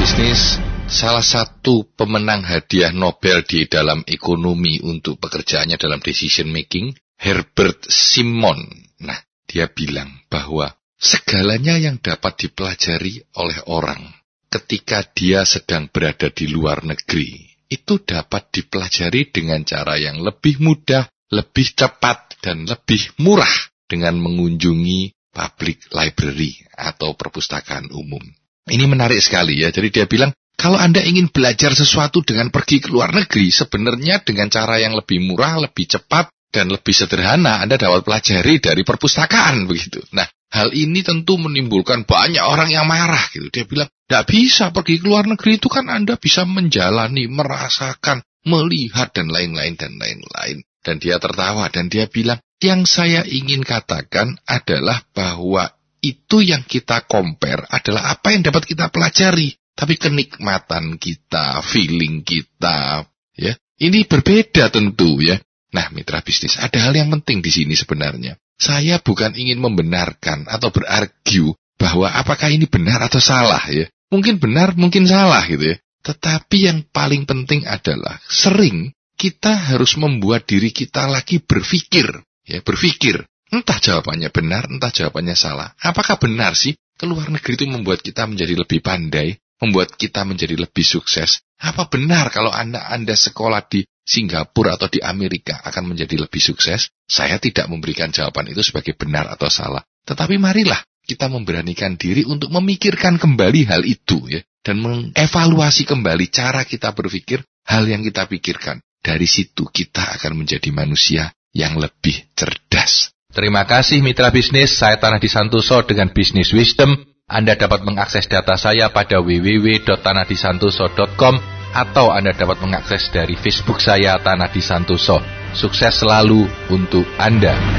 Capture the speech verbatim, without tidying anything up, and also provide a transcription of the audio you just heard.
bisnis, salah satu pemenang hadiah Nobel di dalam ekonomi untuk pekerjaannya dalam decision making, Herbert Simon. Nah, dia bilang bahwa segalanya yang dapat dipelajari oleh orang ketika dia sedang berada di luar negeri, itu dapat dipelajari dengan cara yang lebih mudah, lebih cepat, dan lebih murah dengan mengunjungi public library atau perpustakaan umum. Ini menarik sekali ya. Jadi dia bilang, kalau Anda ingin belajar sesuatu dengan pergi ke luar negeri, sebenarnya dengan cara yang lebih murah, lebih cepat, dan lebih sederhana, Anda dapat pelajari dari perpustakaan begitu. Nah, hal ini tentu menimbulkan banyak orang yang marah gitu. Dia bilang, tidak bisa pergi ke luar negeri itu kan Anda bisa menjalani, merasakan, melihat, dan lain-lain, dan lain-lain. Dan dia tertawa, dan dia bilang, yang saya ingin katakan adalah bahwa itu yang kita compare adalah apa yang dapat kita pelajari. Tapi kenikmatan kita, feeling kita, ya, ini berbeda tentu ya. Nah, mitra bisnis, ada hal yang penting di sini sebenarnya. Saya bukan ingin membenarkan atau berargu bahwa apakah ini benar atau salah ya. Mungkin benar, mungkin salah gitu ya. Tetapi yang paling penting adalah sering kita harus membuat diri kita lagi berpikir. Ya, berpikir. Entah jawabannya benar, entah jawabannya salah. Apakah benar sih keluar negeri itu membuat kita menjadi lebih pandai, membuat kita menjadi lebih sukses? Apa benar kalau Anda, Anda sekolah di Singapura atau di Amerika akan menjadi lebih sukses? Saya tidak memberikan jawaban itu sebagai benar atau salah. Tetapi marilah kita memberanikan diri untuk memikirkan kembali hal itu ya, dan mengevaluasi kembali cara kita berpikir, hal yang kita pikirkan. Dari situ kita akan menjadi manusia yang lebih cerdas. Terima kasih mitra bisnis, saya Tanah Disantoso dengan Business Wisdom. Anda dapat mengakses data saya pada w w w dot tanah disantoso dot com atau Anda dapat mengakses dari Facebook saya Tanah Disantoso. Sukses selalu untuk Anda.